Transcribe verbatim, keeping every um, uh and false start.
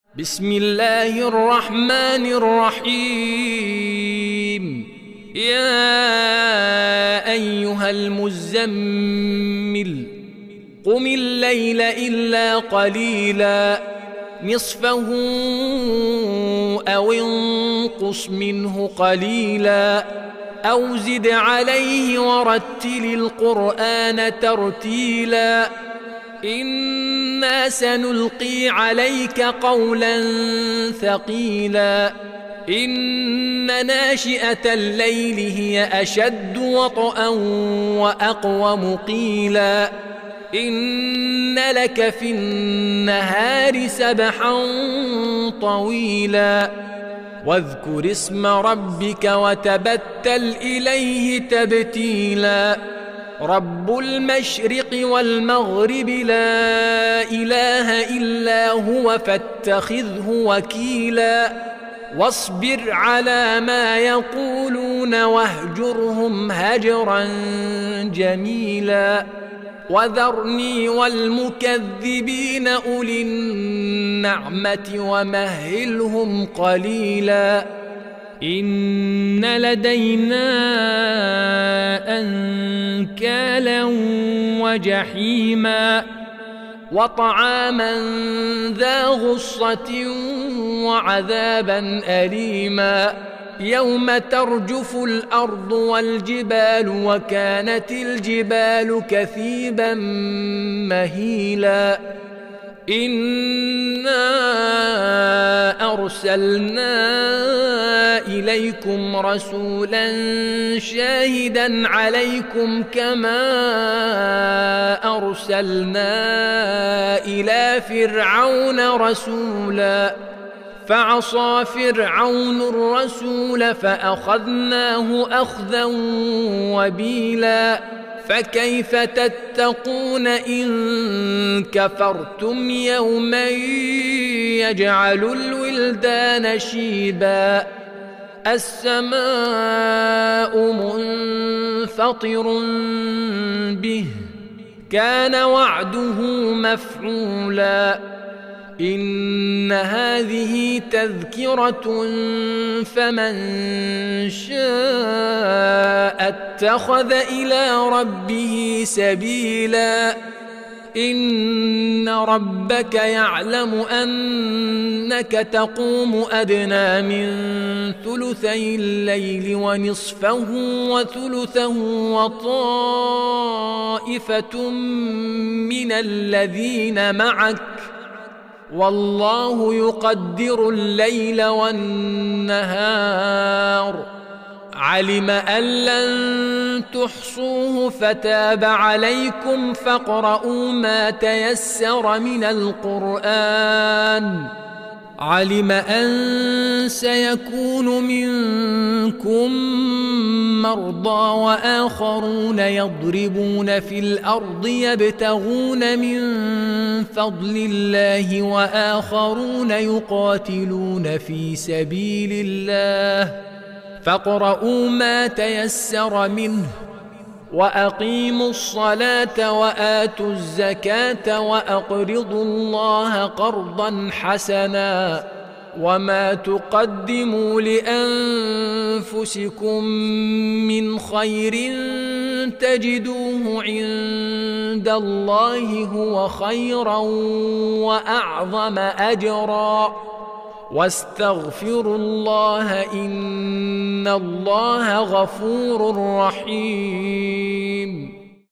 بسم الله الرحمن الرحيم. يا أيها المزمل قم الليل إلا قليلا نصفه أو انقص منه قليلا أو زد عليه ورتل القرآن ترتيلا إنا سنلقي عليك قولا ثقيلا إن ناشئة الليل هي أشد وطئا وأقوم قيلا إن لك في النهار سبحا طويلا واذكر اسم ربك وتبتل إليه تبتيلا رب المشرق والمغرب لا إله إلا هو فاتخذه وكيلا واصبر على ما يقولون واهجرهم هجرا جميلا وذرني والمكذبين أولي النعمة ومهلهم قليلا إن لدينا أنكالا وجحيما وطعاما ذا غصة وعذابا أليما يوم ترجف الأرض والجبال وكانت الجبال كثيبا مهيلا إنا أرسلنا إليكم رسولا شاهدا عليكم كما أرسلنا إلى فرعون رسولا فعصى فرعون الرسول فأخذناه أخذا وبيلا فكيف تتقون إن كفرتم يوما يجعل الولدان شيبا السماء منفطر به كان وعده مفعولا إن هذه تذكرة فمن شاء اتخذ إلى ربه سبيلا إن ربك يعلم أنك تقوم أدنى من ثلثي الليل ونصفه وثلثه وطائفة من الذين معك والله يقدر الليل والنهار علم أن لن تحصوه فتاب عليكم فاقرؤوا ما تيسر من القرآن علم أن سيكون منكم مرضى وآخرون يضربون في الأرض يبتغون من فضل الله وآخرون يقاتلون في سبيل الله فاقرؤوا ما تيسر منه وأقيموا الصلاة وآتوا الزكاة وأقرضوا الله قرضا حسنا وما تقدموا لأنفسكم من خير تجدوه عند الله هو خيرا وأعظم أجرا واستغفروا الله إن الله غفور رحيم.